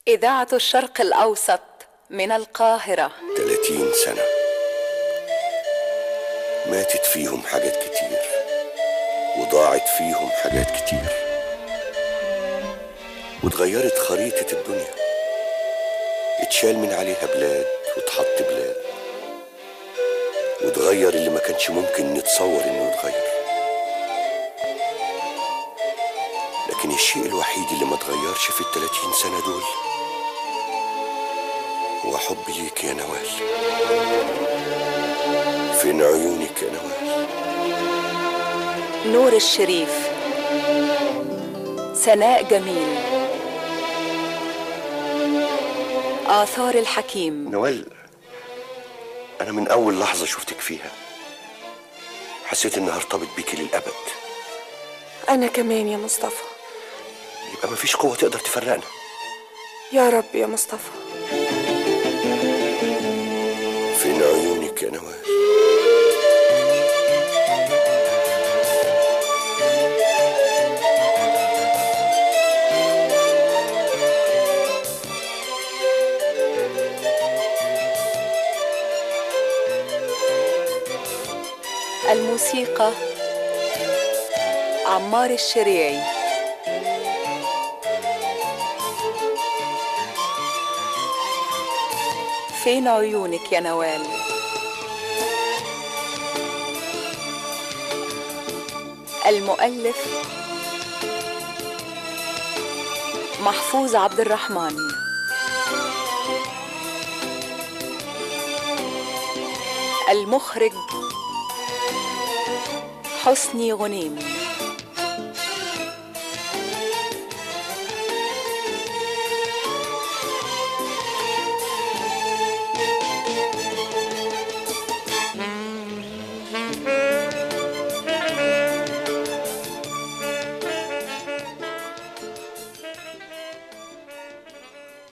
إذاعة الشرق الأوسط من القاهرة. 30 سنة ماتت فيهم حاجات كتير وضاعت فيهم حاجات كتير واتغيرت خريطة الدنيا، اتشال من عليها بلاد واتحط بلاد، واتغير اللي ما كانش ممكن نتصور انه يتغير. لكن الشيء الوحيد اللي ما اتغيرش في ال30 سنة دول هو حبي ليك يا نوال. فين عيونك يا نوال؟ نور الشريف، سناء جميل، آثار الحكيم. نوال، أنا من أول لحظة شفتك فيها حسيت إني هرتبط بيكي للأبد. أنا كمان يا مصطفى. يبقى مفيش قوة تقدر تفرقنا. يا رب يا مصطفى. فين عيونك يا نوال؟ الموسيقى عمار الشريعي. فين عيونك يا نوال؟ المؤلف محفوظ عبد الرحمن. المخرج حسني غنيم.